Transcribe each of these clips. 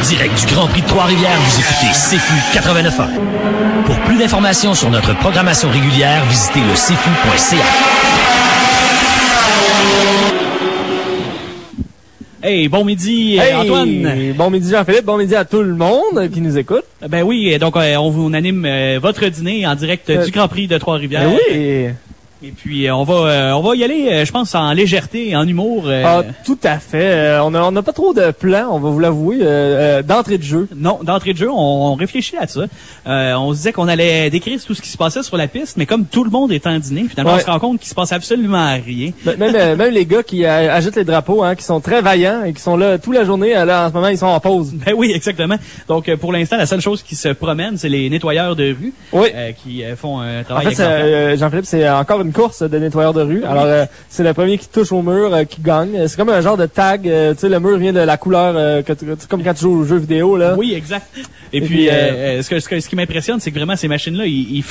direct du Grand Prix de Trois-Rivières, vous écoutez CFU 89.1. Pour plus d'informations sur notre programmation régulière, visitez le cfu.ca. Hey, bon midi, hey, Antoine. Bon midi, Jean-Philippe. Bon midi à tout le monde qui nous écoute. Ben oui, donc on vous anime votre dîner en direct du Grand Prix de Trois-Rivières. Ben oui. Et puis on va y aller, je pense, en légèreté, en humour. Ah, tout à fait. On n'a pas trop de plans, on va vous l'avouer, d'entrée de jeu. Non, d'entrée de jeu, on réfléchit à ça. On se disait qu'on allait décrire tout ce qui se passait sur la piste, mais comme tout le monde est en dîner, finalement, on se rend compte qu'il se passe absolument rien. Même les gars qui agitent les drapeaux, qui sont très vaillants et qui sont là toute la journée, là, en ce moment, ils sont en pause. Ben oui, exactement. Donc, pour l'instant, la seule chose qui se promène, c'est les nettoyeurs de rue, qui font un travail exemplaire. Jean-Philippe, c'est encore une course de nettoyeurs de rue. Alors, c'est le premier qui touche au mur qui gagne. C'est comme un genre de tag. Tu sais, le mur vient de la couleur, comme quand tu joues aux jeux vidéo, là. Oui, exact. Et puis ce qui m'impressionne, c'est que vraiment ces machines-là,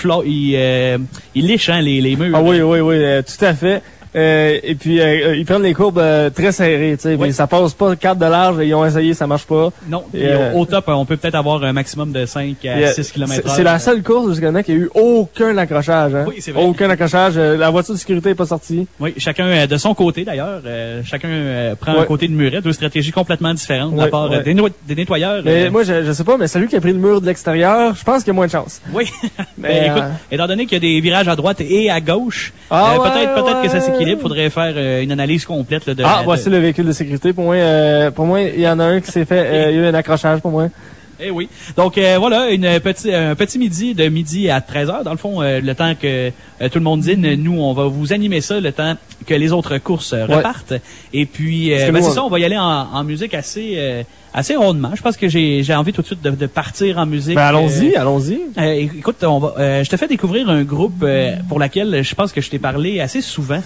ils lichent les murs. Ah oui, tout à fait. Et puis ils prennent les courbes très serrées, tu sais, mais ça passe pas 4 de large, ils ont essayé, ça marche pas. Non, au top, on peut peut-être avoir un maximum de 5 à 6 km/h. C'est la seule course jusqu'à maintenant qui a eu aucun accrochage, hein. Oui, c'est vrai. Aucun accrochage, la voiture de sécurité est pas sortie. Oui, chacun de son côté d'ailleurs, chacun prend un côté de muret, deux stratégies complètement différentes de la part des nettoyeurs. Mais moi je sais pas, mais celui qui a pris le mur de l'extérieur, je pense qu'il y a moins de chance. Oui. Mais écoute, étant donné qu'il y a des virages à droite et à gauche, peut-être que ça s'équilibre. Faudrait faire une analyse complète là, voici le véhicule de sécurité. Pour moi, il y en a un qui s'est fait. Il y a eu un accrochage pour moi. Eh oui. Donc voilà, un petit midi à 13h. Dans le fond, le temps que tout le monde dîne, nous, on va vous animer ça le temps que les autres courses repartent. Et puis, c'est ça, on va y aller en musique assez rondement. Je pense que j'ai envie tout de suite de partir en musique. Ben allons-y. Écoute, je te fais découvrir un groupe pour laquelle je pense que je t'ai parlé assez souvent.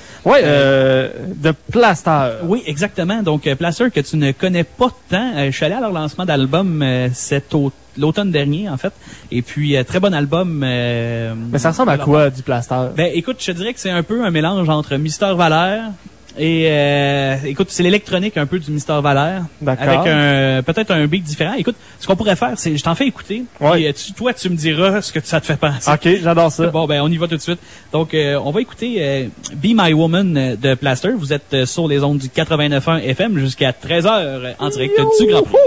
De Plaster. Oui, exactement. Donc Plaster que tu ne connais pas tant. Je suis allé à leur lancement d'album l'automne dernier, en fait. Et puis, très bon album. Mais ça ressemble à quoi, du Plaster? Ben, écoute, je te dirais que c'est un peu un mélange entre Mister Valère et, écoute, c'est l'électronique un peu du Mister Valère. D'accord. Avec peut-être un beat différent. Écoute, ce qu'on pourrait faire, c'est, je t'en fais écouter. Et toi, tu me diras ce que ça te fait penser. OK, j'adore ça. Bon, ben, on y va tout de suite. Donc, on va écouter Be My Woman de Plaster. Vous êtes sur les ondes du 89.1 FM jusqu'à 13h en direct du Grand Prix.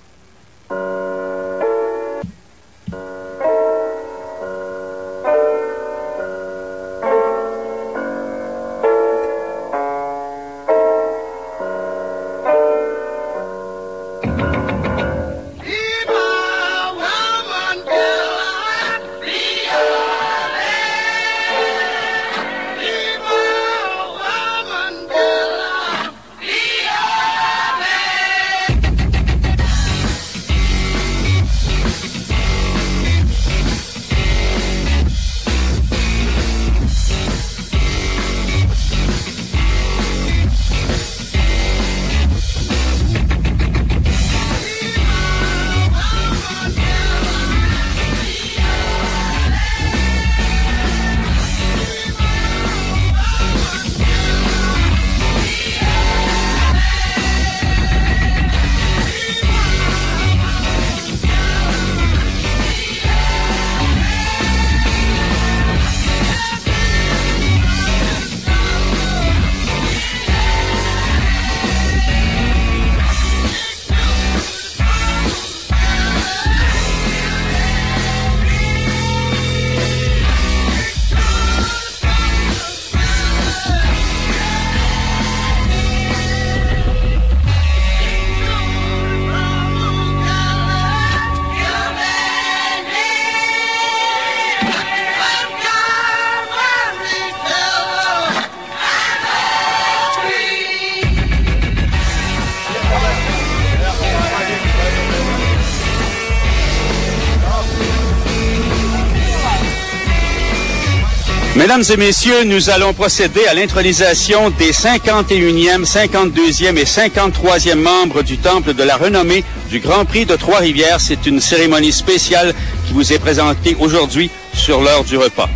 Mesdames et messieurs, nous allons procéder à l'intronisation des 51e, 52e et 53e membres du Temple de la Renommée du Grand Prix de Trois-Rivières. C'est une cérémonie spéciale qui vous est présentée aujourd'hui sur l'heure du repas.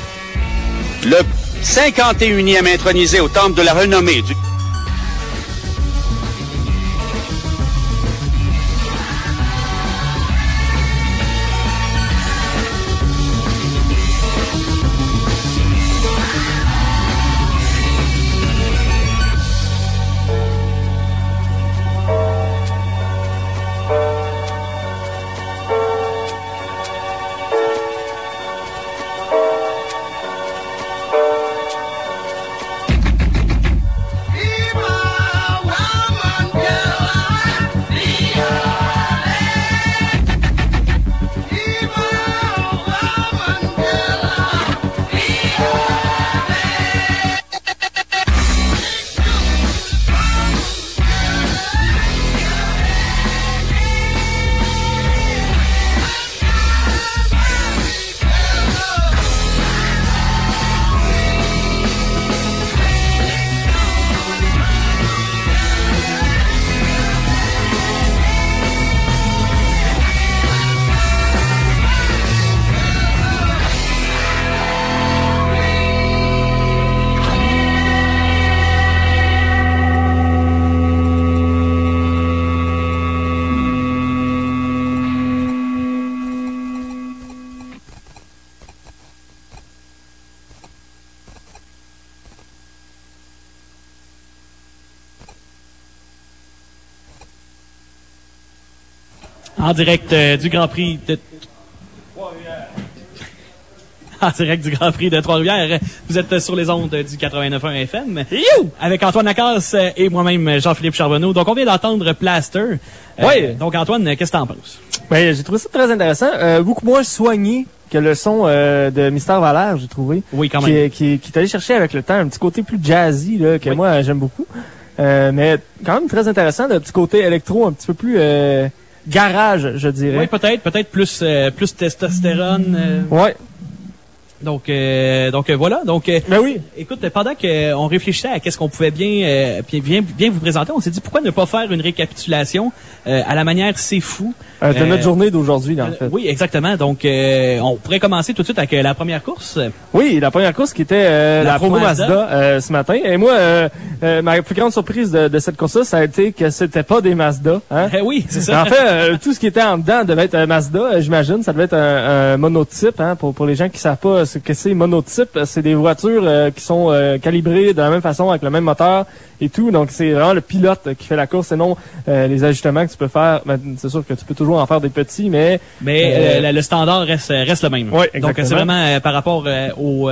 Le 51e intronisé au Temple de la Renommée du En direct du Grand Prix de... En direct du Grand Prix de Trois-Rivières. Vous êtes sur les ondes du 89.1 FM. Avec Antoine Lacasse et moi-même, Jean-Philippe Charbonneau. Donc, on vient d'entendre Plaster. Oui. Donc, Antoine, qu'est-ce que t'en penses? Ben, j'ai trouvé ça très intéressant. Beaucoup moins soigné que le son de Mystère Valère, j'ai trouvé. Oui, quand même. Qui est allé chercher avec le temps un petit côté plus jazzy, là, que moi, j'aime beaucoup. Mais quand même très intéressant, le petit côté électro un petit peu plus garage, je dirais. Oui, peut-être plus testostérone. Ouais. Donc voilà. Donc, ben oui. Écoute, pendant qu'on réfléchissait à qu'est-ce qu'on pouvait bien vous présenter, on s'est dit pourquoi ne pas faire une récapitulation à la manière C'est Fou. De notre journée d'aujourd'hui, en fait. Oui, exactement. Donc, on pourrait commencer tout de suite avec la première course. Oui, la première course qui était la Pro Mazda ce matin. Et moi, ma plus grande surprise de cette course-là, ça a été que c'était pas des Mazda. Hein? Oui, c'est ça. En fait, tout ce qui était en dedans devait être Mazda, j'imagine. Ça devait être un monotype. Hein, pour les gens qui savent pas ce que c'est monotype, c'est des voitures qui sont calibrées de la même façon avec le même moteur et tout. Donc, c'est vraiment le pilote qui fait la course et non les ajustements que tu peux faire. Ben, c'est sûr que tu peux toujours en faire des petits, mais le standard reste le même. Oui, donc, c'est vraiment par rapport aux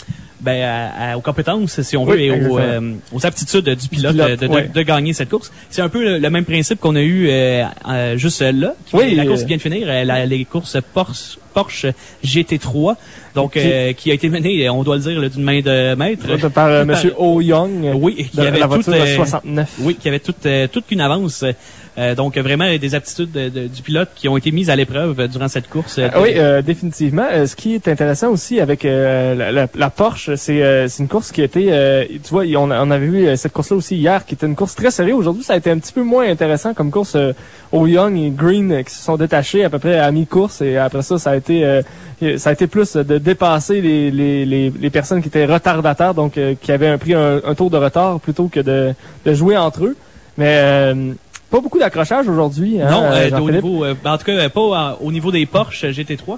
compétences, si on veut, et aux aptitudes du pilote de gagner cette course. C'est un peu le même principe qu'on a eu juste là. La course qui vient de finir, les courses Porsche GT3, donc qui a été menée, on doit le dire, d'une main de maître. Par Monsieur Oh Young. Oui, qui avait la voiture 69. Oui, qui avait toute qu'une avance. Donc vraiment des aptitudes du pilote qui ont été mises à l'épreuve durant cette course. Oui, définitivement. Ce qui est intéressant aussi avec la Porsche, c'est une course qui a été, tu vois, on avait vu cette course-là aussi hier, qui était une course très serrée. Aujourd'hui, ça a été un petit peu moins intéressant comme course. Oh Young et Green qui se sont détachés à peu près à mi-course, et après ça a été plus de dépasser les personnes qui étaient retardataires, donc qui avaient pris un tour de retard plutôt que de jouer entre eux. Mais pas beaucoup d'accrochage aujourd'hui. Hein, non, au niveau, en tout cas, pas au niveau des Porsche GT3.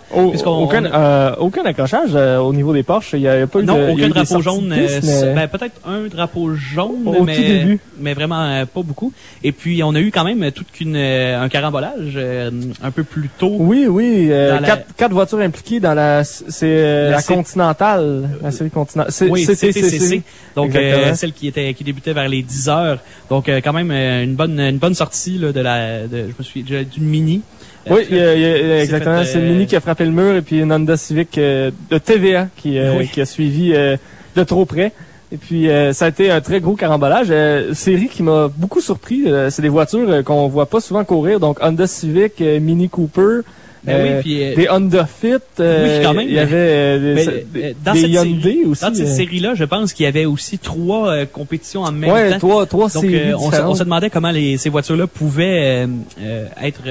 Aucun accrochage au niveau des Porsche. Il y a pas eu aucun drapeau jaune. Peut-être un drapeau jaune, au tout début, mais vraiment pas beaucoup. Et puis on a eu quand même un carambolage un peu plus tôt. Oui. Quatre voitures impliquées dans la Continentale, la série Continentale. Oui, CTCC. Donc celle qui débutait vers les 10 heures. Donc quand même une bonne sortie là, d'une Mini. Oui, exactement. C'est le Mini qui a frappé le mur, et puis une Honda Civic de TVA qui a suivi de trop près. Et puis ça a été un très gros carambolage. Série qui m'a beaucoup surpris. C'est des voitures qu'on voit pas souvent courir. Donc Honda Civic, Mini Cooper. Des Honda Fit, quand même. Il y avait des Hyundai aussi. Dans cette série-là, je pense qu'il y avait aussi 3 compétitions en même temps. Trois séries. On se demandait comment ces voitures-là pouvaient être,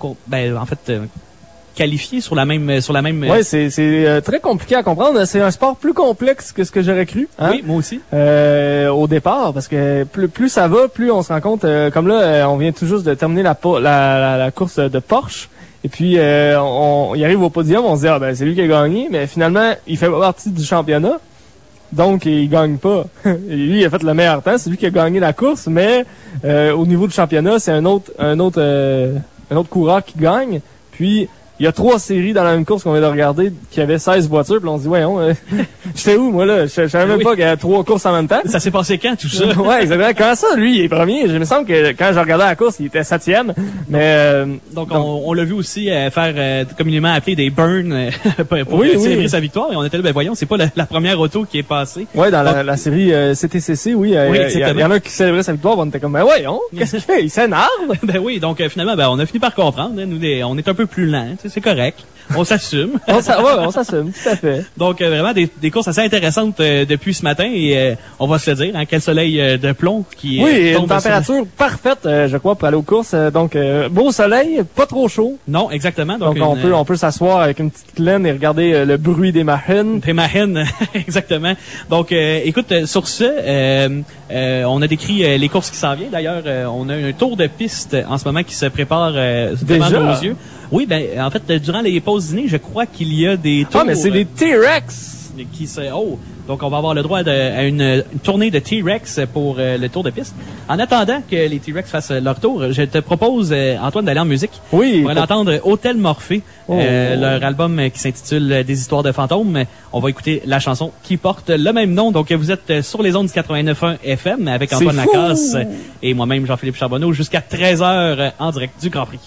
qualifiées sur la même. Ouais, c'est très compliqué à comprendre. C'est un sport plus complexe que ce que j'aurais cru. Hein? Oui, moi aussi. Au départ, parce que plus ça va, plus on se rend compte. Comme là, on vient tout juste de terminer la course de Porsche. Et puis, il arrive au podium, on se dit, c'est lui qui a gagné, mais finalement, il fait partie du championnat, donc il gagne pas. Et lui, il a fait le meilleur temps, c'est lui qui a gagné la course, mais au niveau du championnat, c'est un autre coureur qui gagne. Puis, il y a 3 séries dans la même course qu'on vient de regarder qui avaient 16 voitures, puis on se dit, j'étais où, moi, là? Je savais même pas qu'il y avait 3 courses en même temps. Ça s'est passé quand, tout ça? Ouais, exactement. Comment ça, lui, il est premier? Il me semble que quand je regardais la course, il était 7e. Mais, donc on l'a vu aussi faire, communément appelé des burns, pour célébrer sa victoire. Et on était là, voyons, c'est pas la première auto qui est passée. Ouais, dans la série CTCC, oui. Il y en a qui célébrait sa victoire, on était comme, qu'est-ce qu'il fait? Il s'énerve? Oui, donc finalement, on a fini par comprendre. Hein, nous, on est un peu plus lents. C'est correct. On s'assume. on s'assume, tout à fait. Donc, vraiment, des courses assez intéressantes depuis ce matin. Et on va se le dire, hein, quel soleil de plomb qui tombe. Une température parfaite, je crois, pour aller aux courses. Donc, beau soleil, pas trop chaud. Non, exactement. Donc on peut s'asseoir avec une petite laine et regarder le bruit des machines. Des machines, exactement. Donc, écoute, sur ce, on a décrit les courses qui s'en viennent. D'ailleurs, on a un tour de piste en ce moment qui se prépare devant nos yeux. Oui, en fait, durant les pauses dîner, je crois qu'il y a des tours. Ah, mais c'est des T-Rex! Qui se... Donc, on va avoir le droit à une tournée de T-Rex pour le tour de piste. En attendant que les T-Rex fassent leur tour, je te propose, Antoine, d'aller en musique. Oui. On va entendre Hôtel Morphée, leur album qui s'intitule Des histoires de fantômes. On va écouter la chanson qui porte le même nom. Donc, vous êtes sur les ondes du 89.1 FM avec Antoine Lacasse et moi-même, Jean-Philippe Charbonneau, jusqu'à 13h en direct du Grand Prix.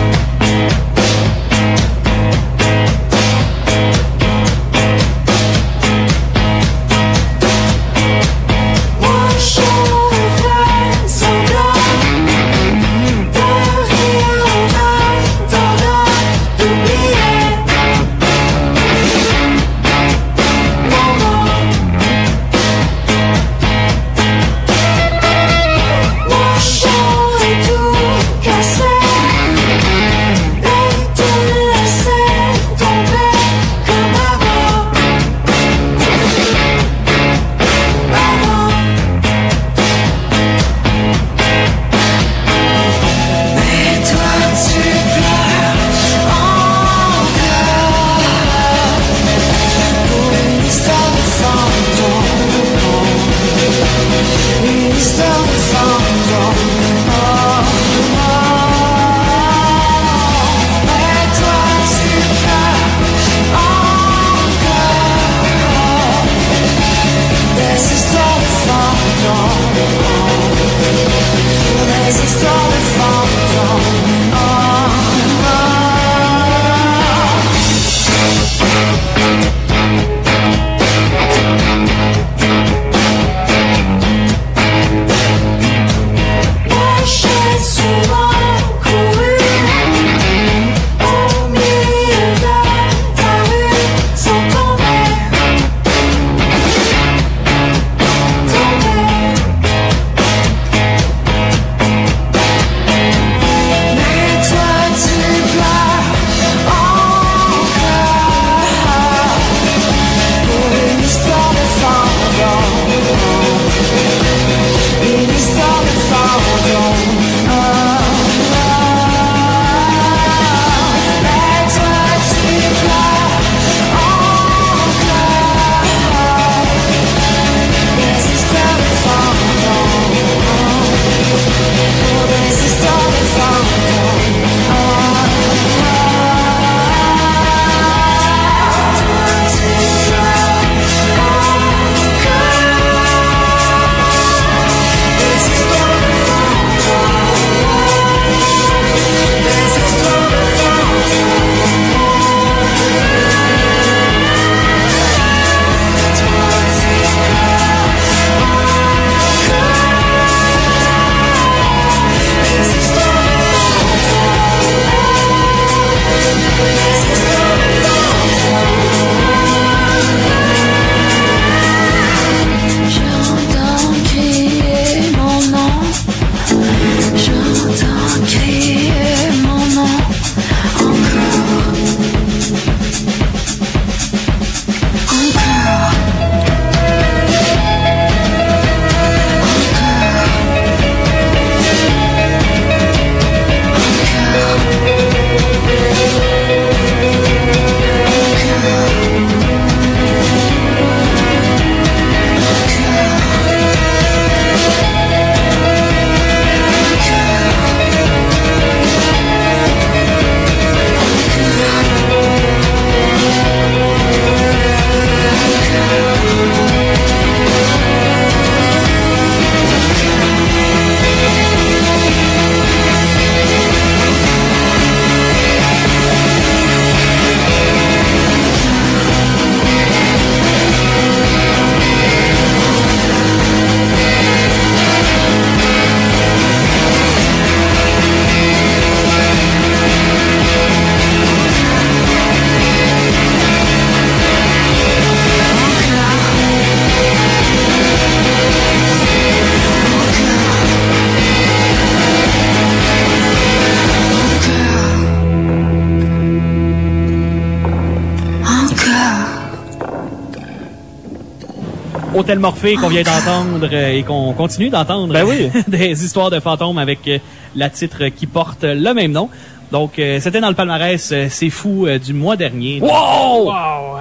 Hôtel Morphée qu'on vient d'entendre et qu'on continue d'entendre. Ben oui. Des histoires de fantômes avec la titre qui porte le même nom. Donc, c'était dans le palmarès C'est fou du mois dernier. Wow! Wow!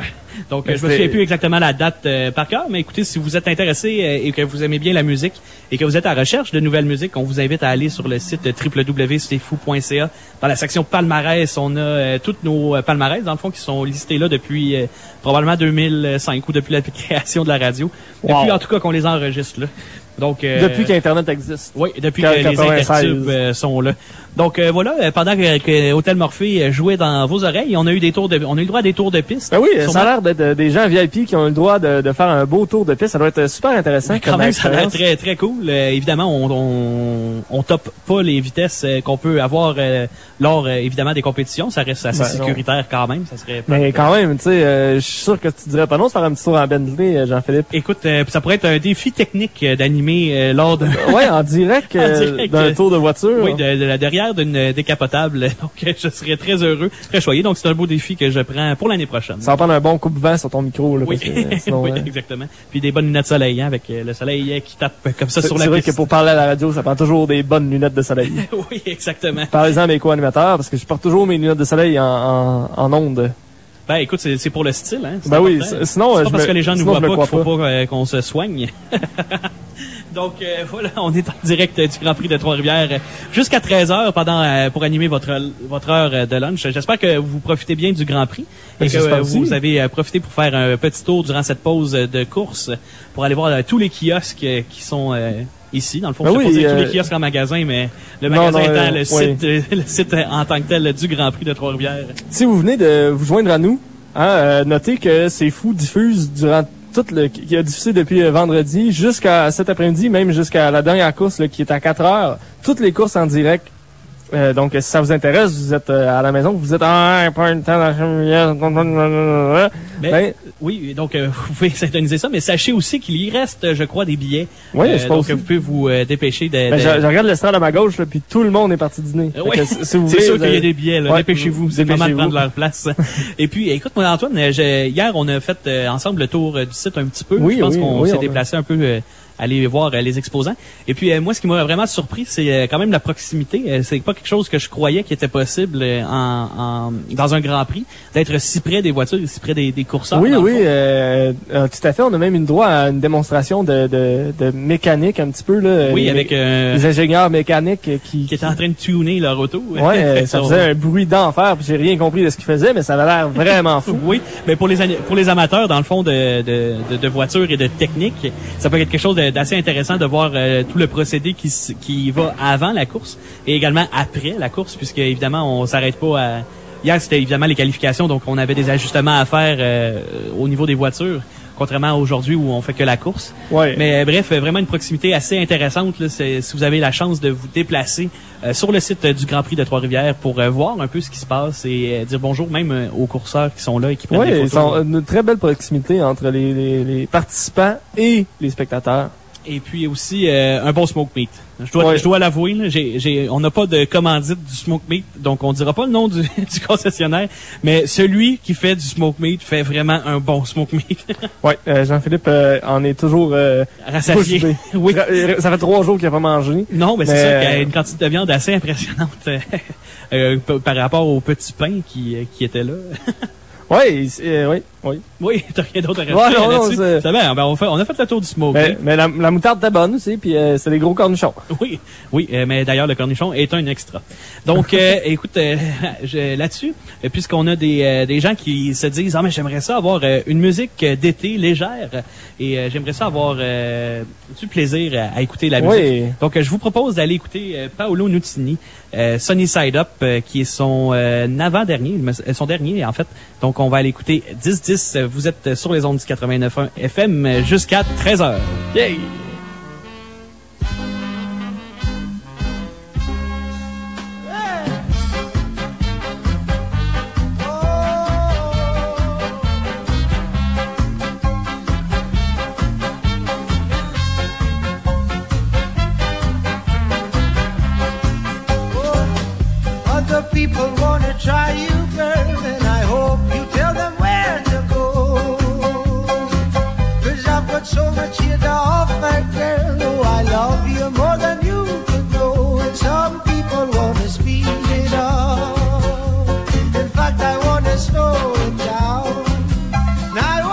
Donc, je me souviens plus exactement la date par cœur, mais écoutez, si vous êtes intéressé et que vous aimez bien la musique et que vous êtes à la recherche de nouvelles musiques, on vous invite à aller sur le site www.cetfou.ca. Dans la section palmarès, on a toutes nos palmarès, dans le fond, qui sont listés là depuis probablement 2005 ou depuis la création de la radio. Wow. Depuis, en tout cas, qu'on les enregistre, là. Donc, depuis qu'Internet existe. Oui, depuis que les intertubes sont là. Donc voilà, pendant que Hôtel Morphée jouait dans vos oreilles, on a eu le droit à des tours de piste. Ben oui, ça a l'air d'être des gens VIP qui ont eu le droit de faire un beau tour de piste. Ça doit être super intéressant. Ben, quand même, ça a l'air très très cool. Évidemment, on top pas les vitesses qu'on peut avoir lors évidemment des compétitions. Ça reste assez sécuritaire quand même. Ça serait. Mais quand même, tu sais, je suis sûr que tu dirais pas non de faire un petit tour en Bentley, Jean-Philippe. Écoute, ça pourrait être un défi technique d'animer lors de. Ouais, en direct, d'un tour de voiture. Oui, de la derrière d'une décapotable. Donc, je serais très heureux, très choyé. Donc, c'est un beau défi que je prends pour l'année prochaine. Ça va prendre un bon coupe-vent sur ton micro, là. Oui, parce que, sinon, oui, exactement. Puis des bonnes lunettes de soleil, hein, avec le soleil qui tape comme ça sur la piste. C'est vrai que pour parler à la radio, ça prend toujours des bonnes lunettes de soleil. Oui, exactement. Parlez-en à mes co-animateurs, parce que je porte toujours mes lunettes de soleil en ondes. Ben, écoute, c'est pour le style, hein. Ben oui, sinon, c'est pas parce que les gens ne voient pas qu'il faut pas qu'on se soigne. Donc voilà, on est en direct du Grand Prix de Trois-Rivières jusqu'à 13h pour animer votre heure de lunch. J'espère que vous profitez bien du Grand Prix et que vous avez profité pour faire un petit tour durant cette pause de course pour aller voir tous les kiosques qui sont ici. Dans le fond, je ne sais pas dire tous les kiosques en magasin, mais le magasin étant le site en tant que tel du Grand Prix de Trois-Rivières. Si vous venez de vous joindre à nous, notez que C'est Fou diffuse durant qui a diffusé depuis vendredi jusqu'à cet après-midi, même jusqu'à la dernière course là, qui est à 4h. Toutes les courses en direct. Donc, si ça vous intéresse, vous êtes à la maison, vous êtes oui, donc vous pouvez syntoniser ça, mais sachez aussi qu'il y reste, je crois, des billets. Oui, je pense. Donc, vous pouvez vous dépêcher de... Je regarde l'estrade à ma gauche, là, puis tout le monde est parti dîner. Oui, c'est sûr qu'il y a des billets. Là. Ouais, dépêchez-vous, c'est le moment de prendre leur place. Et puis, écoute, moi, Antoine, hier, on a fait ensemble le tour du site un petit peu. Oui, je pense qu'on s'est déplacé un peu... aller voir les exposants. Et puis moi, ce qui m'a vraiment surpris, c'est quand même la proximité. C'est pas quelque chose que je croyais qui était possible dans un Grand Prix, d'être si près des voitures et si près des courseurs. Oui, tout à fait. On a même eu droit à une démonstration de mécanique un petit peu là. Oui, avec les ingénieurs mécaniques qui étaient en train de tuner leur auto. Ouais, ça faisait un bruit d'enfer. Puis j'ai rien compris de ce qu'ils faisaient, mais ça avait l'air vraiment fou. Oui, mais pour les amateurs, dans le fond de voitures et de technique, ça peut être quelque chose d'assez intéressant de voir tout le procédé qui va avant la course et également après la course, puisque évidemment on s'arrête pas à... Hier c'était évidemment les qualifications, donc on avait des ajustements à faire au niveau des voitures, contrairement à aujourd'hui où on fait que la course. Ouais. Mais bref, vraiment une proximité assez intéressante là, si vous avez la chance de vous déplacer sur le site du Grand Prix de Trois-Rivières pour voir un peu ce qui se passe et dire bonjour même aux courseurs qui sont là et qui prennent des photos. Oui, une très belle proximité entre les participants et les spectateurs. Et puis aussi un bon smoke meat. Je dois l'avouer, là, on n'a pas de commandite du smoke meat, donc on dira pas le nom du concessionnaire, mais celui qui fait du smoke meat fait vraiment un bon smoke meat. Ouais, Jean-Philippe en est toujours rassasié. Oui. Ça fait 3 jours qu'il n'a pas mangé. Non, mais c'est ça, qu'il y a une quantité de viande assez impressionnante par rapport au petit pain qui était là. Oui. Oui, t'as rien d'autre à rajouter là-dessus. C'est bien, on a fait le tour du smoke. Mais la moutarde était bonne aussi, puis c'est des gros cornichons. Oui, mais d'ailleurs, le cornichon est un extra. Donc, écoute, là-dessus, puisqu'on a des gens qui se disent « Ah, mais j'aimerais ça avoir une musique d'été légère et j'aimerais ça avoir du plaisir à écouter la musique. Oui. » Donc, je vous propose d'aller écouter Paolo Nutini, Sunny Side Up, qui est son avant-dernier, son dernier en fait. Donc, on va aller écouter 10-10. Vous êtes sur les ondes du 89.1 FM jusqu'à 13h. Yay! Other people wanna try you, girl, and I hope you tell them where to go. 'Cause I've got so much here to offer, girl. Oh, I love you more than you could know. And some people wanna speed it up. In fact, I wanna slow it down. Now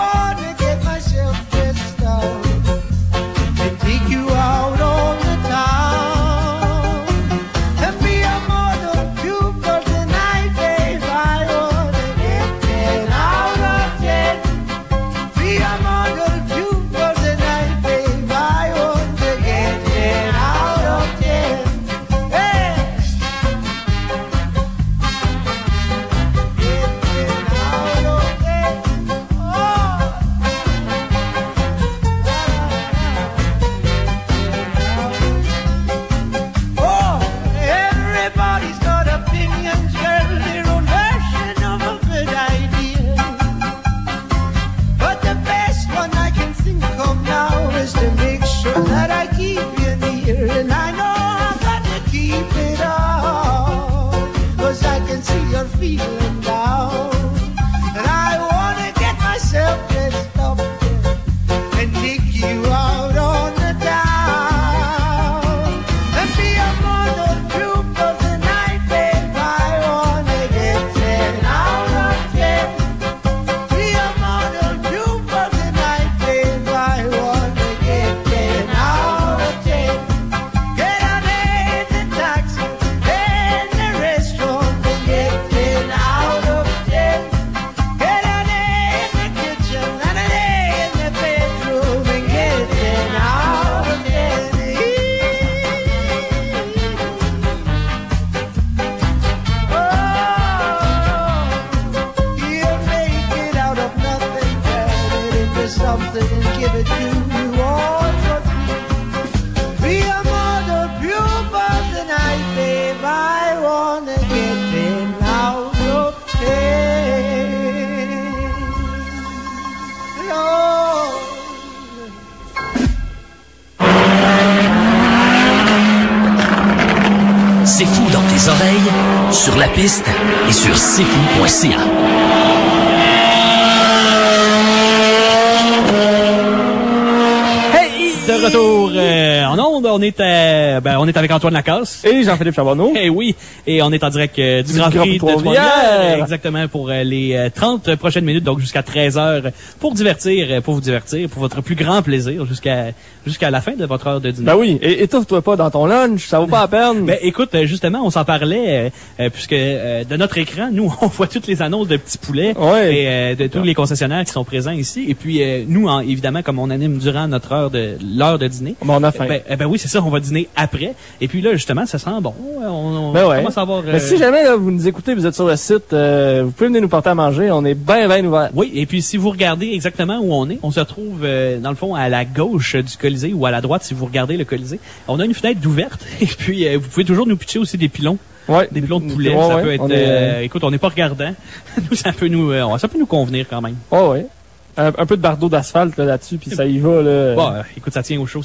something and give it to you all for free. Be a mother pupil tonight, babe. I wanna get them out of pain. Lord. C'est fou dans tes oreilles, sur la piste et sur cfou.ca. De retour en ondes, on est avec Antoine Lacasse. Et Jean-Philippe Charbonneau. Eh oui, et on est en direct du Grand Prix de Trois-Rivières. Exactement, pour les 30 prochaines minutes, donc jusqu'à 13h, pour vous divertir, pour votre plus grand plaisir, jusqu'à la fin de votre heure de dîner. Ben oui, et étouffe-toi pas dans ton lunch, ça vaut pas la peine. Ben écoute, justement, on s'en parlait, puisque de notre écran, nous, on voit toutes les annonces de Petits Poulets et de tous les concessionnaires qui sont présents ici. Et puis, nous, évidemment, comme on anime durant l'heure de dîner. Ben, on a faim. Ben oui, c'est ça, on va dîner après. Et puis là, justement, ça sent bon. On commence à avoir... Mais si jamais là, vous nous écoutez, vous êtes sur le site, vous pouvez venir nous porter à manger. On est bien ouverts. Oui, et puis si vous regardez exactement où on se retrouve, dans le fond, à la gauche du Colisée ou à la droite si vous regardez le Colisée. On a une fenêtre ouverte. Et puis, vous pouvez toujours nous pitcher aussi des pilons. Ouais. Des pilons de poulet. Ça peut être... écoute, on n'est pas regardant. Nous, ça peut nous convenir quand même. Oh, ouais. Un peu de bardeau d'asphalte là-dessus, puis ça y va. Là. Bon, écoute, ça tient au chaud.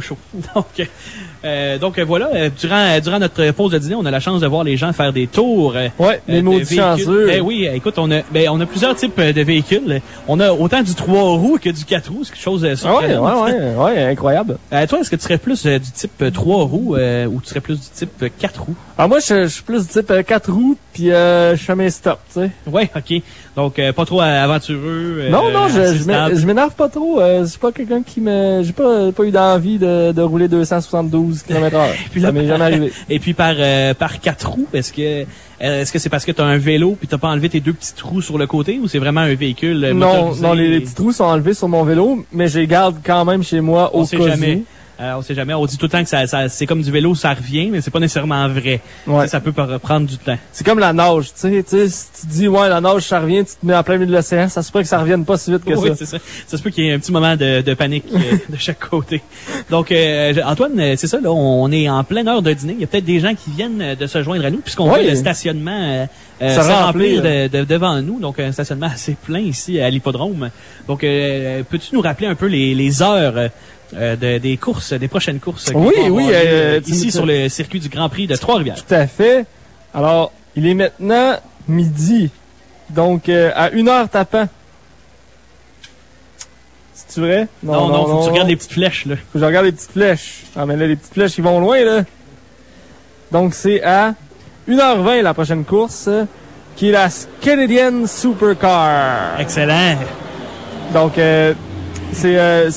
Donc voilà, durant notre pause de dîner, on a la chance de voir les gens faire des tours. Les maudits chanceux. Ben oui, écoute, on a plusieurs types de véhicules. On a autant du 3 roues que du 4 roues, c'est quelque chose de surprenant. Ouais, incroyable. Toi, est-ce que tu serais plus du type 3 roues ou tu serais plus du type 4 roues? Alors moi, je suis plus du type 4 roues, puis je fais mes stops, tu sais. Ouais, ok. Donc pas trop aventureux. Non, je m'énerve pas trop. C'est pas quelqu'un qui j'ai pas eu d'envie de rouler 272 km/h. Ça m'est jamais arrivé. Et puis par 4 roues, est-ce que c'est parce que tu as un vélo puis t'as pas enlevé tes deux petites roues sur le côté ou c'est vraiment un véhicule motorisé? Non, les petites roues sont enlevées sur mon vélo, mais je les garde quand même chez moi au cas où. On sait jamais. On dit tout le temps que ça c'est comme du vélo, ça revient, mais c'est pas nécessairement vrai. Ouais. Ça peut prendre du temps. C'est comme la nage, tu sais, si tu dis la nage ça revient, tu te mets en plein milieu de l'océan, ça se peut que ça revienne pas si vite que ça. Oui, c'est ça. Ça se peut qu'il y ait un petit moment de panique de chaque côté. Donc Antoine, c'est ça là, on est en pleine heure de dîner. Il y a peut-être des gens qui viennent de se joindre à nous puisqu'on voit le stationnement se remplir devant nous, donc un stationnement assez plein ici à l'hippodrome. Donc peux-tu nous rappeler un peu les heures des courses, des prochaines courses ici sur le circuit du Grand Prix de Trois-Rivières? Tout à fait. Alors, il est maintenant midi. Donc, à 1h tapant. C'est-tu vrai? Non, faut que tu regardes les petites flèches, là. Faut que je regarde les petites flèches. Ah, mais là, les petites flèches, ils vont loin, là. Donc, c'est à 1h20 la prochaine course, qui est la Canadian Supercar. Excellent. Donc, c'est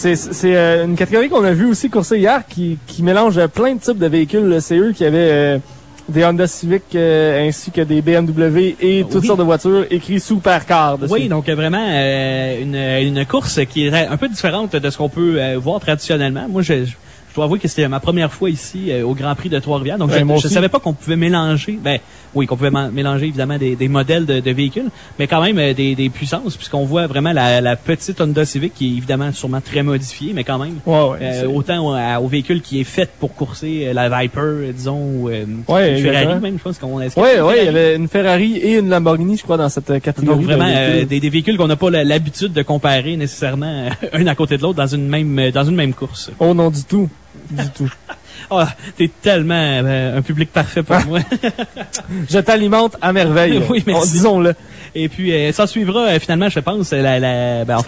une catégorie qu'on a vu aussi courser hier qui mélange plein de types de véhicules. C'est eux qui avaient des Honda Civic ainsi que des BMW et toutes sortes de voitures écrites Supercar dessus. Oui, donc vraiment une course qui est un peu différente de ce qu'on peut voir traditionnellement. Moi, je dois avouer que c'était ma première fois ici au Grand Prix de Trois-Rivières. Donc, je savais pas qu'on pouvait mélanger. Oui, qu'on pouvait mélanger évidemment des modèles de véhicules, mais quand même des puissances, puisqu'on voit vraiment la petite Honda Civic qui est évidemment sûrement très modifiée, mais quand même autant au véhicule qui est fait pour courser la Viper, disons, ou une Ferrari même, je pense qu'on a. Il y avait une Ferrari et une Lamborghini, je crois, dans cette catégorie. Donc vraiment des véhicules qu'on n'a pas l'habitude de comparer nécessairement un à côté de l'autre dans une même course. Oh non, du tout. Du tout. Oh, t'es tellement un public parfait pour moi. Je t'alimente à merveille. Oui, merci. Disons-le. Et puis, ça suivra finalement, je pense, à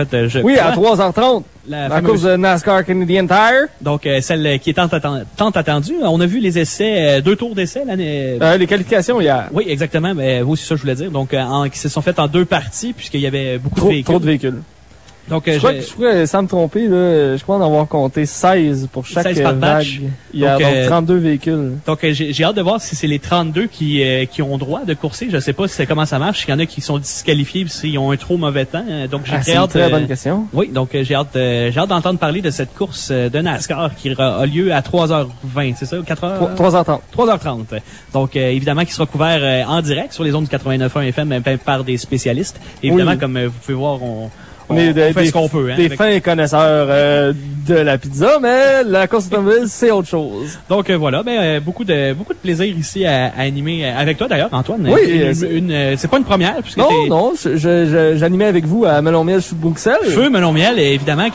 3h30. La course de NASCAR Canadian Tire. Donc, celle qui est tant attendue. On a vu les essais, 2 tours d'essais l'année. Les qualifications hier. Oui, exactement. Mais oui, c'est ça que je voulais dire. Donc, qui se sont faites en 2 parties puisqu'il y avait beaucoup de véhicules. Trop de véhicules. Donc, je crois, sans me tromper, là, je crois en avoir compté 16 pour chaque vague. Il y a donc 32 véhicules. Donc, j'ai hâte de voir si c'est les 32 qui ont droit de courser. Je sais pas comment ça marche. Il y en a qui sont disqualifiés s'ils ont un trop mauvais temps. Donc, j'ai très hâte. C'est une très bonne question. Oui, donc j'ai hâte d'entendre parler de cette course de NASCAR qui a lieu à 3h20, c'est ça? 4h? 3h30. 3h30. Donc, évidemment, qui sera couvert en direct sur les ondes du 89.1 FM par des spécialistes. Évidemment, comme vous pouvez voir, On est on fait ce qu'on peut. Hein, des fins connaisseurs de la pizza, mais la course automobile, c'est autre chose. Donc voilà, beaucoup de plaisir ici à animer avec toi d'ailleurs, Antoine. Oui, c'est pas une première puisque non, j'animais avec vous à Melon Miel sous Bruxelles. Feu Melon Miel, évidemment,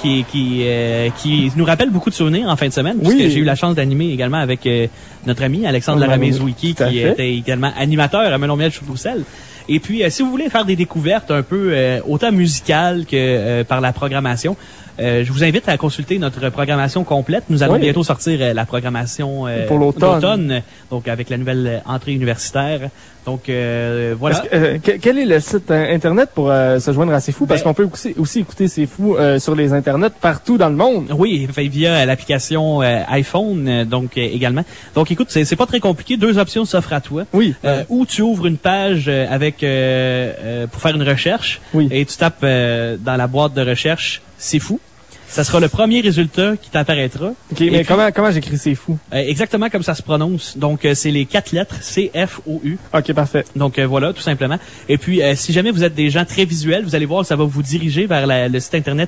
qui nous rappelle beaucoup de souvenirs en fin de semaine, puisque j'ai eu la chance d'animer également avec notre ami Alexandre Laramé-Zouiki, qui était également animateur à Melon Miel sous Bruxelles. Et puis, si vous voulez faire des découvertes un peu autant musicales que par la programmation, je vous invite à consulter notre programmation complète. Nous allons bientôt sortir la programmation pour l'automne, donc avec la nouvelle entrée universitaire. Donc voilà. Quel est le site internet pour se joindre à C'est Fou? Parce qu'on peut aussi écouter C'est Fou sur les internets partout dans le monde. Oui, via l'application iPhone, donc également. Donc écoute, c'est pas très compliqué. 2 options s'offrent à toi. Oui. Ou tu ouvres une page avec pour faire une recherche et tu tapes dans la boîte de recherche C'est Fou. Ça sera le premier résultat qui t'apparaîtra. OK, mais comment j'écris C'est Fou? Exactement comme ça se prononce. Donc, c'est les 4 lettres C-F-O-U. OK, parfait. Donc, voilà, tout simplement. Et puis, si jamais vous êtes des gens très visuels, vous allez voir, ça va vous diriger vers le site internet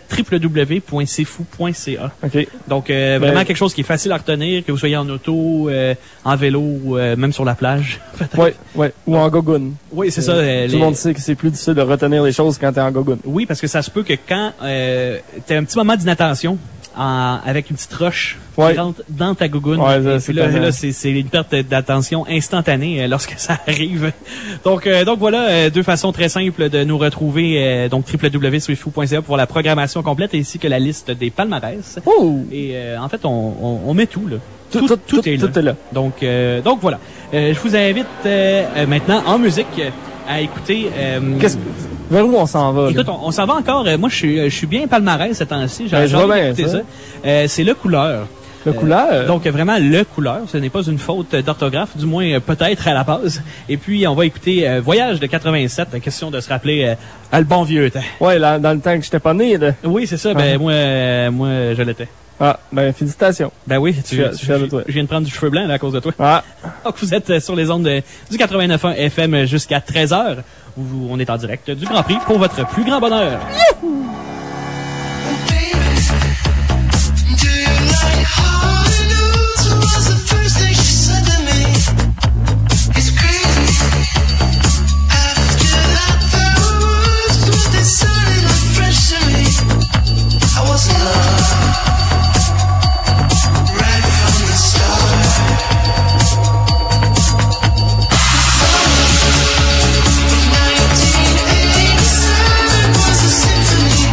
www.cfou.ca. OK. Donc, vraiment quelque chose qui est facile à retenir, que vous soyez en auto, en vélo, ou même sur la plage. Oui. Ou en gogoune. Oui, c'est ça. Tout le monde sait que c'est plus difficile de retenir les choses quand t'es en gogoune. Oui, parce que ça se peut que quand t'as un petit moment d'inattention, avec une petite roche qui rentre dans ta gougoune. Ouais, puis là, c'est une perte d'attention instantanée lorsque ça arrive. Donc voilà, 2 façons très simples de nous retrouver. Donc www.swiftfou.ca pour la programmation complète ainsi que la liste des palmarès. Oh! Et en fait, on met tout là. Tout est là. Tout est là. Donc voilà. Je vous invite maintenant en musique à écouter. Vers où on s'en va? Écoute, on s'en va encore. Moi, je suis bien palmarès ces temps-ci. J'ai je vois bien écouté ça. C'est Le Couleur. Le Couleur? Donc, vraiment, Le Couleur. Ce n'est pas une faute d'orthographe, du moins peut-être à la base. Et puis, on va écouter Voyage de 87. Question de se rappeler le bon vieux temps. Ouais, là, dans le temps que j'étais pas né, là. Oui, c'est ça. Moi, je l'étais. Ah, félicitations. Ben oui, je suis fier de toi. Je viens de prendre du cheveu blanc là, à cause de toi. Ah. Donc, vous êtes sur les ondes du 89.1 FM jusqu'à 13h. On est en direct du Grand Prix pour votre plus grand bonheur. Youhou! Symphony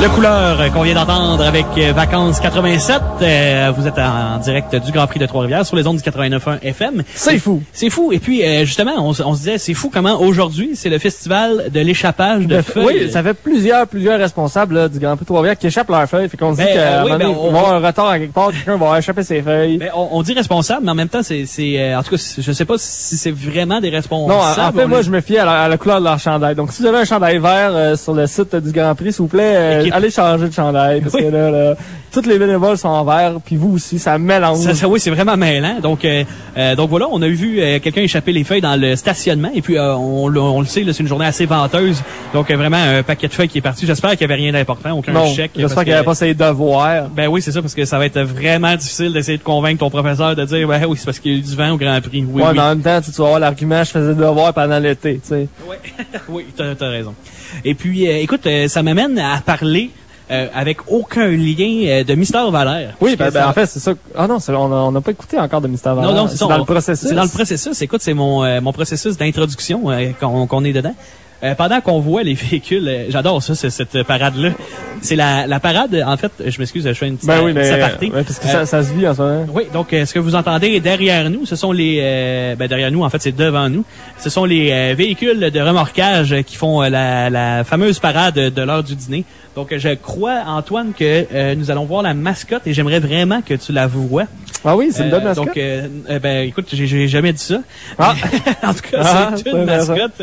de couleur qu'on vient d'entendre avec Vacances 87. Vous êtes en direct du Grand Prix de Trois-Rivières sur les ondes du 89.1 FM. C'est fou. C'est fou. Et puis, justement, on se disait, c'est fou comment aujourd'hui, c'est le festival de l'échappage de feuilles. Oui, ça fait plusieurs responsables là, du Grand Prix de Trois-Rivières qui échappent leurs feuilles. Fait qu'on se dit qu'à un moment donné, on va avoir un retard à quelque part, quelqu'un va échapper ses feuilles. Ben, on dit responsable, mais en même temps, c'est en tout cas, je sais pas si c'est vraiment des responsables. Non, en fait, moi, je me fie à la couleur de leur chandail. Donc, si vous avez un chandail vert sur le site du Grand Prix, s'il vous plaît, allez changer de chandail. Parce que là, toutes les bénévoles sont en vert, puis vous aussi, ça mélange. Oui, c'est vraiment mêlant. Donc voilà, on a vu quelqu'un échapper les feuilles dans le stationnement, et puis on le sait, là, c'est une journée assez venteuse. Donc vraiment, un paquet de feuilles qui est parti. J'espère qu'il n'y avait rien d'important, aucun chèque. J'espère qu'il n'y avait pas ses devoirs. Ben oui, c'est ça, parce que ça va être vraiment difficile d'essayer de convaincre ton professeur de dire, ben oui, c'est parce qu'il y a eu du vent au Grand Prix. Oui, ouais, mais en même temps, tu vas avoir l'argument, je faisais des devoirs pendant l'été, tu sais. Oui, oui, t'as raison. Et puis, écoute, ça m'amène à parler avec aucun lien de Mystère Valère. Oui, ben en fait, c'est ça. Ah non, on n'a pas écouté encore de Mystère Valère. Non, c'est dans le processus. C'est dans le processus. Écoute, c'est mon processus d'introduction qu'on est dedans. Pendant qu'on voit les véhicules, j'adore ça, cette parade-là. C'est la parade, en fait, je m'excuse, je fais une petite aparté. Parce que ça se vit en ce moment. Oui, donc ce que vous entendez derrière nous, ce sont les... derrière nous, en fait, c'est devant nous. Ce sont les véhicules de remorquage qui font la fameuse parade de l'heure du dîner. Donc, je crois, Antoine, que nous allons voir la mascotte et j'aimerais vraiment que tu la vois. Ah oui, c'est une bonne mascotte. Donc, écoute, j'ai jamais dit ça. Ah. En tout cas, c'est une mascotte.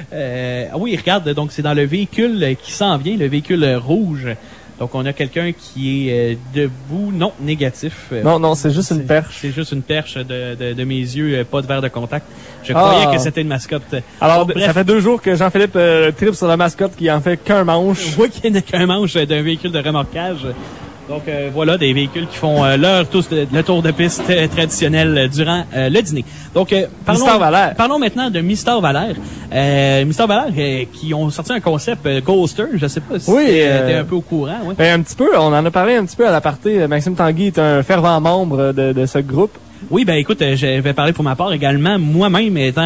Oui, regarde, donc c'est dans le véhicule qui s'en vient, le véhicule rouge. Donc, on a quelqu'un qui est debout, non, négatif. Non, c'est juste une perche. C'est juste une perche de mes yeux, pas de verre de contact. Je croyais que c'était une mascotte. Alors, ça fait 2 jours que Jean-Philippe tripe sur la mascotte qui en fait qu'un manche. Oui, qui n'est qu'un manche d'un véhicule de remorquage. Donc voilà, des véhicules qui font le tour de piste traditionnel durant le dîner. Donc parlons maintenant de Mystère Valère. Mystère Valère qui ont sorti un concept Ghoster, je sais pas si t'es un peu au courant. Ouais. Ben, un petit peu, on en a parlé un petit peu à l'aparté. Maxime Tanguy est un fervent membre de ce groupe. Oui, ben écoute, je vais parler pour ma part également, moi-même étant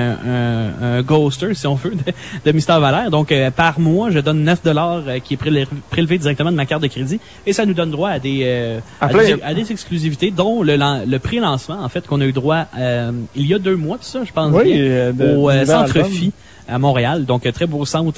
un ghoster, si on veut, de Mystère Valère. Donc, par mois, je donne 9$ qui est prélevé directement de ma carte de crédit. Et ça nous donne droit à des exclusivités, dont le pré-lancement, en fait, qu'on a eu droit il y a 2 mois, tout ça, je pense, au Centre Phi à Montréal. Donc, très beau centre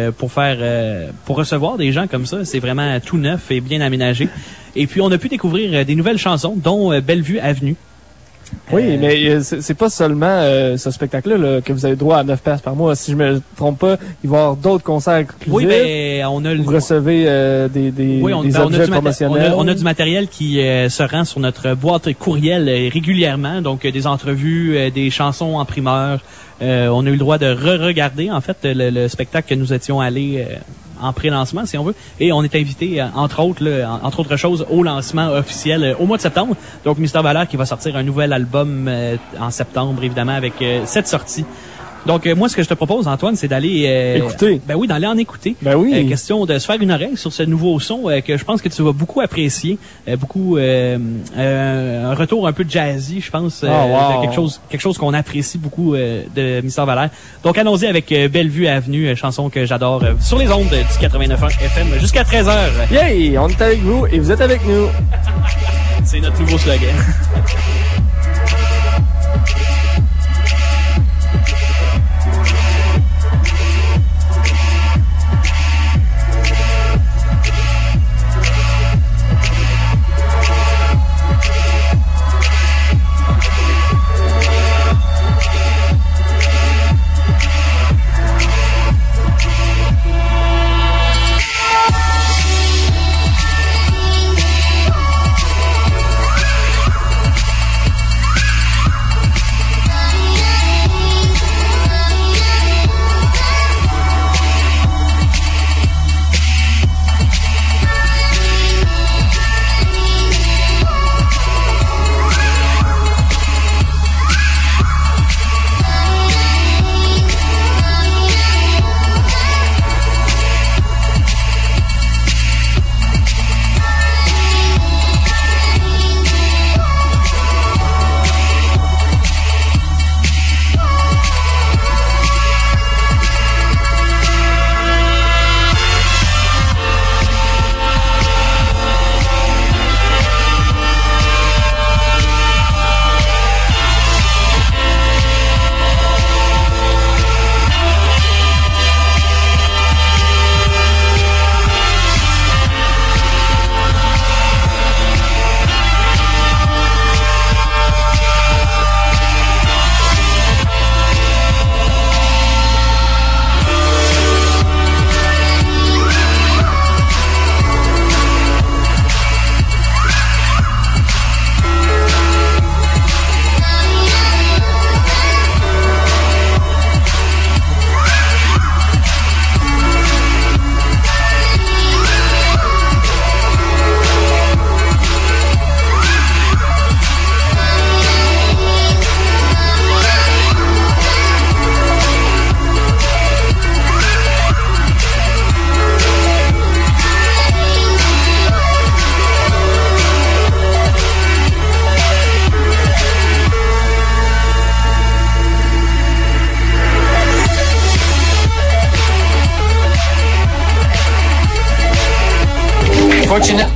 pour recevoir des gens comme ça. C'est vraiment tout neuf et bien aménagé. Et puis, on a pu découvrir des nouvelles chansons, dont Bellevue Avenue. Oui, mais c'est pas seulement ce spectacle-là là, que vous avez droit à 9$ par mois. Si je me trompe pas, il va y avoir d'autres concerts exclusifs. Oui, ben vous recevez des objets promotionnels. On a du matériel qui se rend sur notre boîte courriel régulièrement. Donc, des entrevues, des chansons en primeur. On a eu le droit de re-regarder, en fait, le spectacle que nous étions allés en pré-lancement, si on veut. Et on est invité, entre autres choses, au lancement officiel au mois de septembre. Donc, Mystère Valère qui va sortir un nouvel album en septembre, évidemment, avec 7 sorties. Donc, moi, ce que je te propose, Antoine, c'est d'aller... écouter. Ben oui, d'aller en écouter. Ben oui. Question de se faire une oreille sur ce nouveau son que je pense que tu vas beaucoup apprécier. Un retour un peu jazzy, je pense, de quelque chose qu'on apprécie beaucoup de Mystère Valère. Donc, allons-y avec Bellevue Avenue, chanson que j'adore, sur les ondes du 89.1 FM jusqu'à 13h. Yay! On est avec vous et vous êtes avec nous. C'est notre nouveau slogan. Fortunate.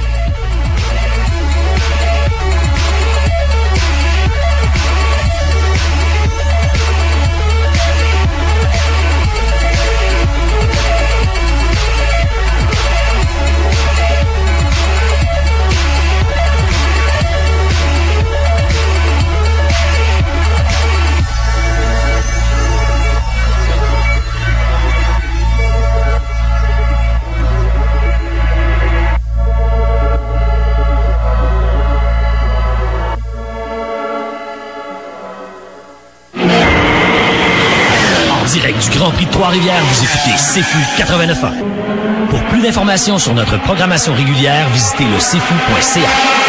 Direct du Grand Prix de Trois-Rivières, vous écoutez CFU 89.1. Pour plus d'informations sur notre programmation régulière, visitez le cfu.ca.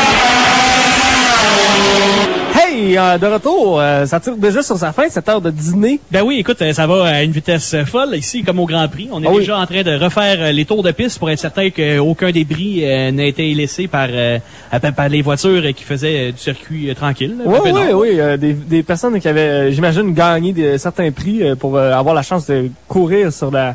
Hey, de retour, ça tire déjà sur sa fin, cette heure de dîner. Ben oui, écoute, ça va à une vitesse folle ici, comme au Grand Prix. On est déjà en train de refaire les tours de piste pour être certain qu'aucun débris n'a été laissé par les voitures qui faisaient du circuit tranquille. Oui, des personnes qui avaient, j'imagine, gagné certains prix pour avoir la chance de courir sur la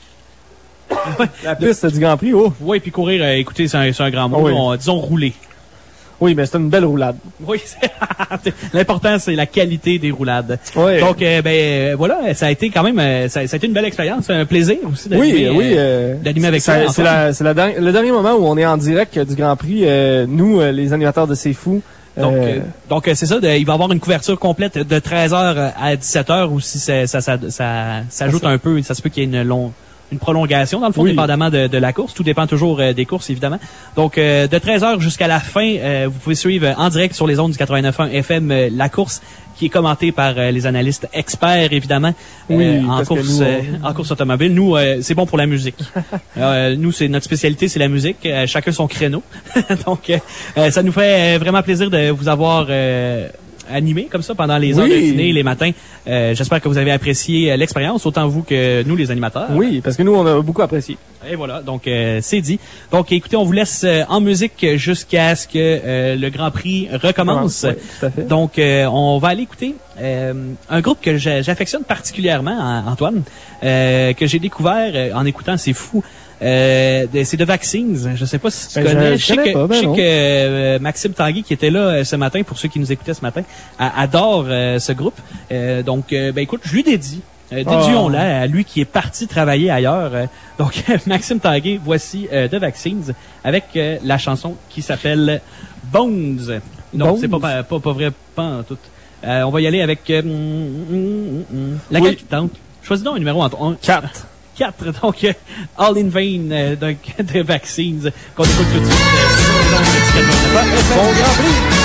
piste du Grand Prix. Oh. Oui, puis courir, écoutez, c'est un grand mot. Disons rouler. Oui, mais c'est une belle roulade. Oui, l'important, c'est la qualité des roulades. Oui. Donc, voilà, ça a été quand même, ça a été une belle expérience, un plaisir aussi d'animer avec toi. C'est le dernier moment où on est en direct du Grand Prix, nous, les animateurs de C'est Fou. Donc c'est ça, il va y avoir une couverture complète de 13h à 17h, ou si ça s'ajoute un peu, ça se peut qu'il y ait une prolongation, dans le fond, dépendamment de la course. Tout dépend toujours des courses, évidemment. Donc, de 13h jusqu'à la fin, vous pouvez suivre en direct sur les ondes du 89.1 FM la course qui est commentée par les analystes experts, évidemment, en course automobile. Nous, c'est bon pour la musique. Nous, c'est notre spécialité, c'est la musique. Chacun son créneau. Donc, ça nous fait vraiment plaisir de vous avoir animé comme ça pendant les heures de dîner, les matins. J'espère que vous avez apprécié l'expérience, autant vous que nous, les animateurs. Oui, parce que nous, on a beaucoup apprécié. Et voilà, donc c'est dit. Donc, écoutez, on vous laisse en musique jusqu'à ce que le Grand Prix recommence. Oui, tout à fait. Donc, on va aller écouter un groupe que j'affectionne particulièrement, Antoine, que j'ai découvert en écoutant C'est Fou. C'est The Vaccines. Je sais pas si tu connais. Je sais que Maxime Tanguy, qui était là ce matin, pour ceux qui nous écoutaient ce matin, adore ce groupe. Donc, écoute, je lui dédie. Dédions-la à lui qui est parti travailler ailleurs. Donc, Maxime Tanguy, voici The Vaccines avec la chanson qui s'appelle Bones. Non, c'est pas vrai, pas en tout. On va y aller avec laquelle qui tente. Choisis donc un numéro entre 4, donc All in Vain de Vaccines qu'on écoute tout de suite. Bon Grand Prix!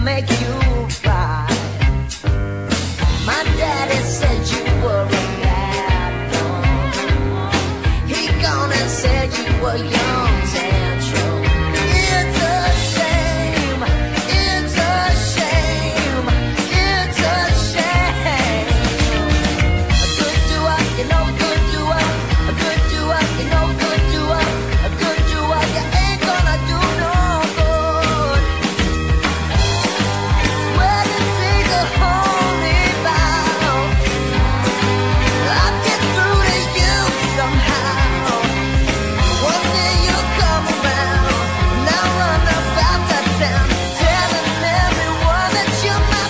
make you cry. My daddy said you were a bad one. He gone and said you were young tantrum. It's a shame, it's a shame, it's a shame. A good doer, you know good doer. A good doer, you know good doer. A good doer, you ain't gonna do no good. Well, you take a holy vow. I'll get through to you somehow. One day you'll come around. Now run about the town, telling everyone that you're my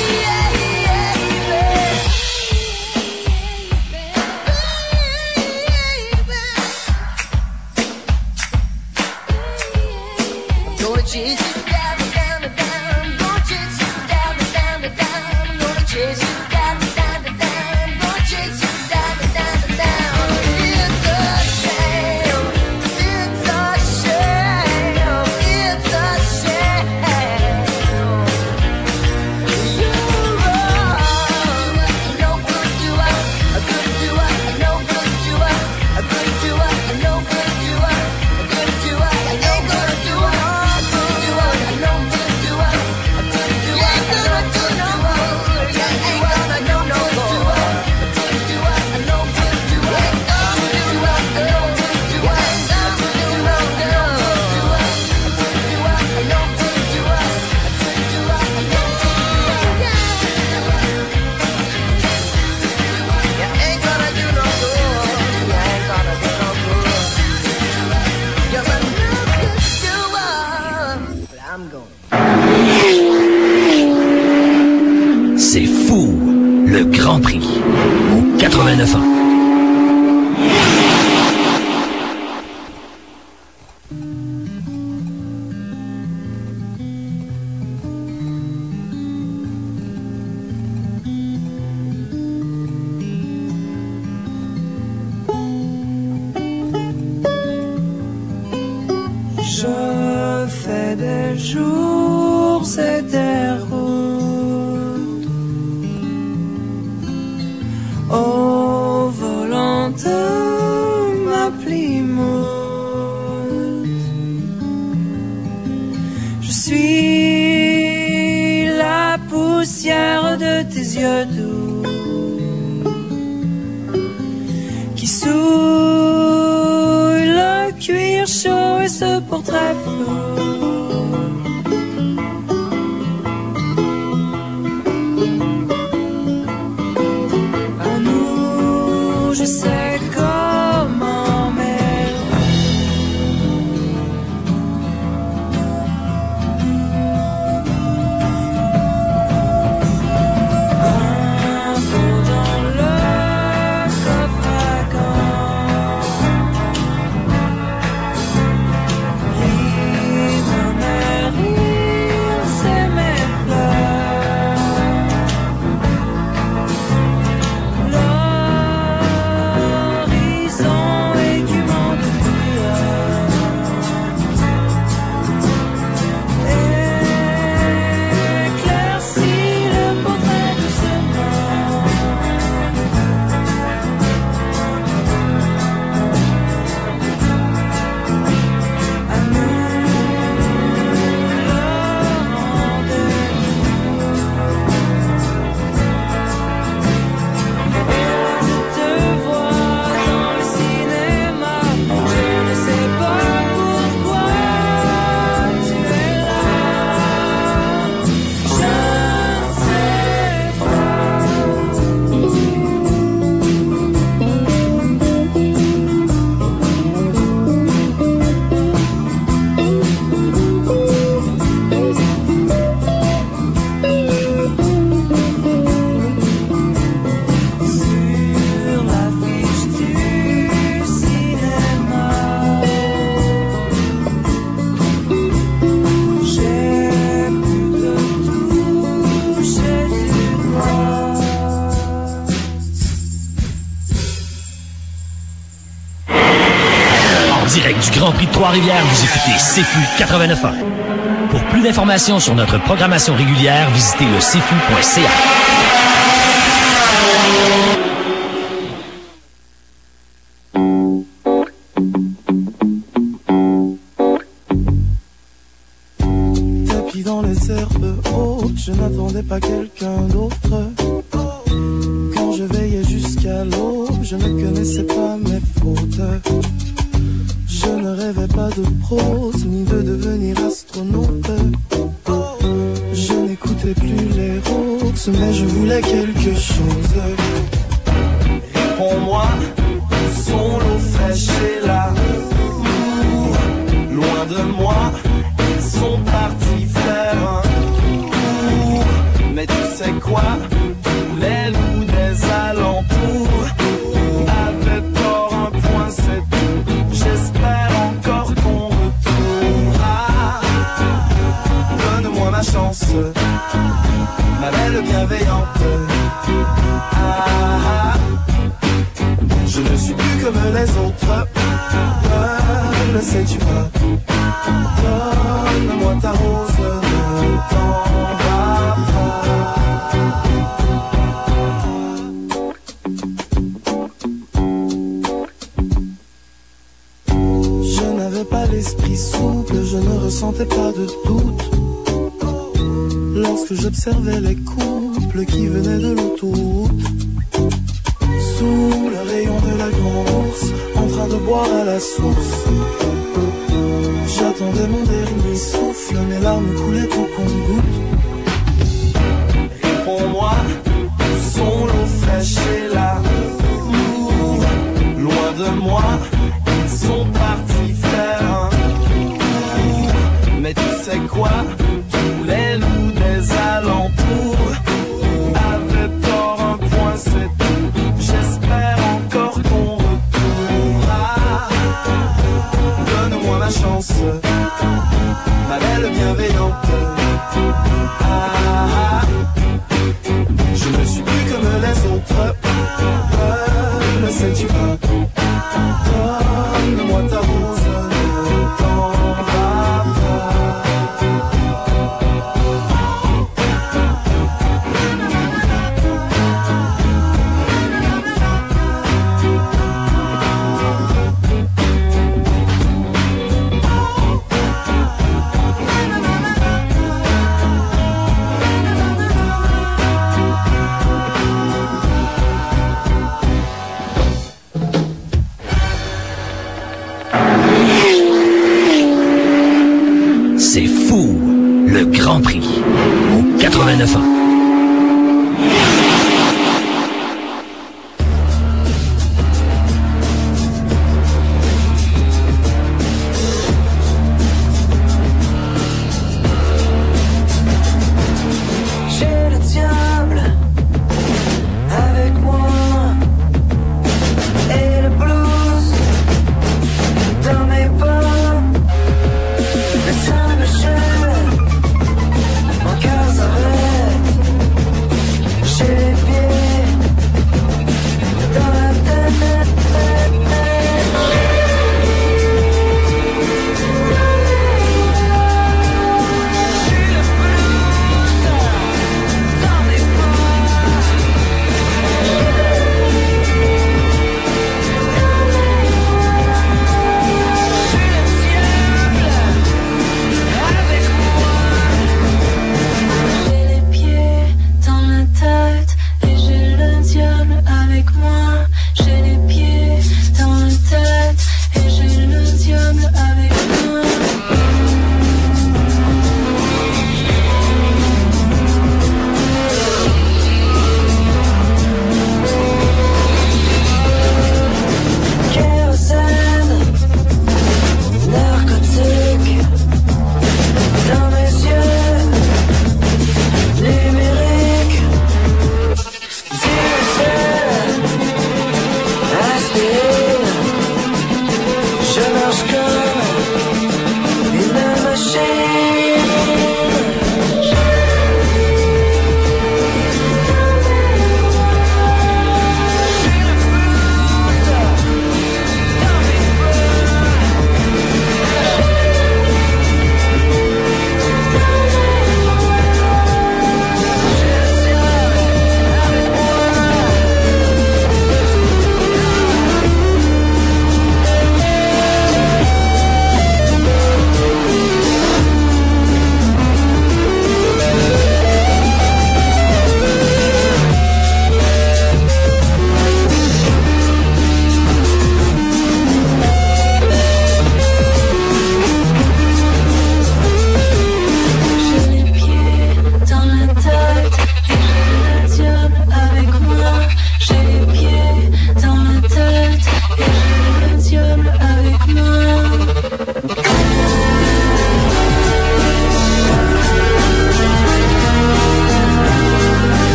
baby. Gonna chase you down, down, down. Gonna chase you down, down, down. Gonna chase you down, down, down. Gonna chase you down, down, down. It's a shame, it's a shame, it's a shame. You're wrong. No good doer, a good doer, no good doer, a good doer, no good doer, a good doer, ain't gonna do it. No good doer, a good doer, ain't gonna do no good. You ain't gonna do no good. A good doer, no good doer, ain't gonna do no good. You ain't gonna do no good. A good doer, no good doer, a good doer, no good doer. You ain't gonna do no good. You ain't gonna do no good. You're a no good doer, but I'm going. C'est fou, le Grand Prix au 89 ans. Je fais des jours et des routes au volant de ma Plymouth. Je suis la poussière de tes yeux doux qui souillent le cuir chaud et ce portrait flou. À nous, je sais comment, mais un faux dans le coffre à gants. Rire, mais rire, c'est mes pleurs. L'horizon écumant de lueur éclaircit le portrait doucement. À nous le rendez-vous. Je te vois dans le cinéma. Je ne sais pas pourquoi tu es là. Je ne sais sur l'affiche du cinéma. J'ai pu te toucher du doigt. En direct du Grand Prix de Trois-Rivières, vous écoutez CQ 89 ans. Pour plus plus d'informations sur notre programmation régulière, visitez le cfou.ca. Tapis dans les herbes hautes, je n'attendais pas quelqu'un d'autre. Quand je veillais jusqu'à l'aube, je ne connaissais pas mes fautes. Je ne rêvais pas de prose, ni de devenir astronaute. Je n'écoutais plus les roses, mais je voulais quelque chose. Réponds-moi, où sont l'eau fraîche et l'amour? Loin de moi, ils sont partis faire un tour. Mais tu sais quoi, tous les loups des alentours avaient tort, un point c'est tout. J'espère encore ton retour. Ah, donne-moi ma chance, ma belle bienveillante. Ah, je ne suis plus comme les autres. Le sais-tu pas? Donne-moi ta rose, ne t'en va pas. Je n'avais pas l'esprit souple, je ne ressentais pas de doute. Lorsque j'observais les couples qui venaient de l'autoroute, sous le rayon de la grande ours, en train de boire à la source, j'attendais mon dernier souffle, mes larmes coulaient au compte-gouttes. Réponds-moi, où sont l'eau fraîche et l'amour? Loin de moi, ils sont partis faire un tour. Mais tu sais quoi, tous les loups des alentours avaient tort, un point c'est tout. J'espère encore ton retour. Ah, donne-moi ma chance, ma belle bienveillante. Ah, je ne suis plus comme les autres. Ne sais-tu pas? Donne-moi ta rose, ne t'en va pas. C'est fou, le Grand Prix, au 89 ans. J'ai le diable avec moi et le blues dans mes pas. Mais ça me gêne, mon cœur s'arrête. J'ai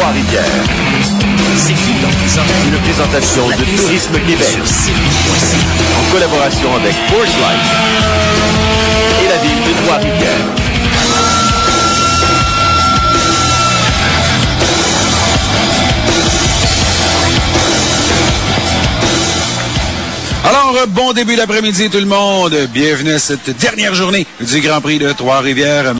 Trois-Rivières. C'est fou dans les oreilles. Une présentation de Tourisme Québec. Sur CFU.ca. En collaboration avec Forge Life et la ville de Trois-Rivières. Alors, bon début d'après-midi tout le monde. Bienvenue à cette dernière journée du Grand Prix de Trois-Rivières.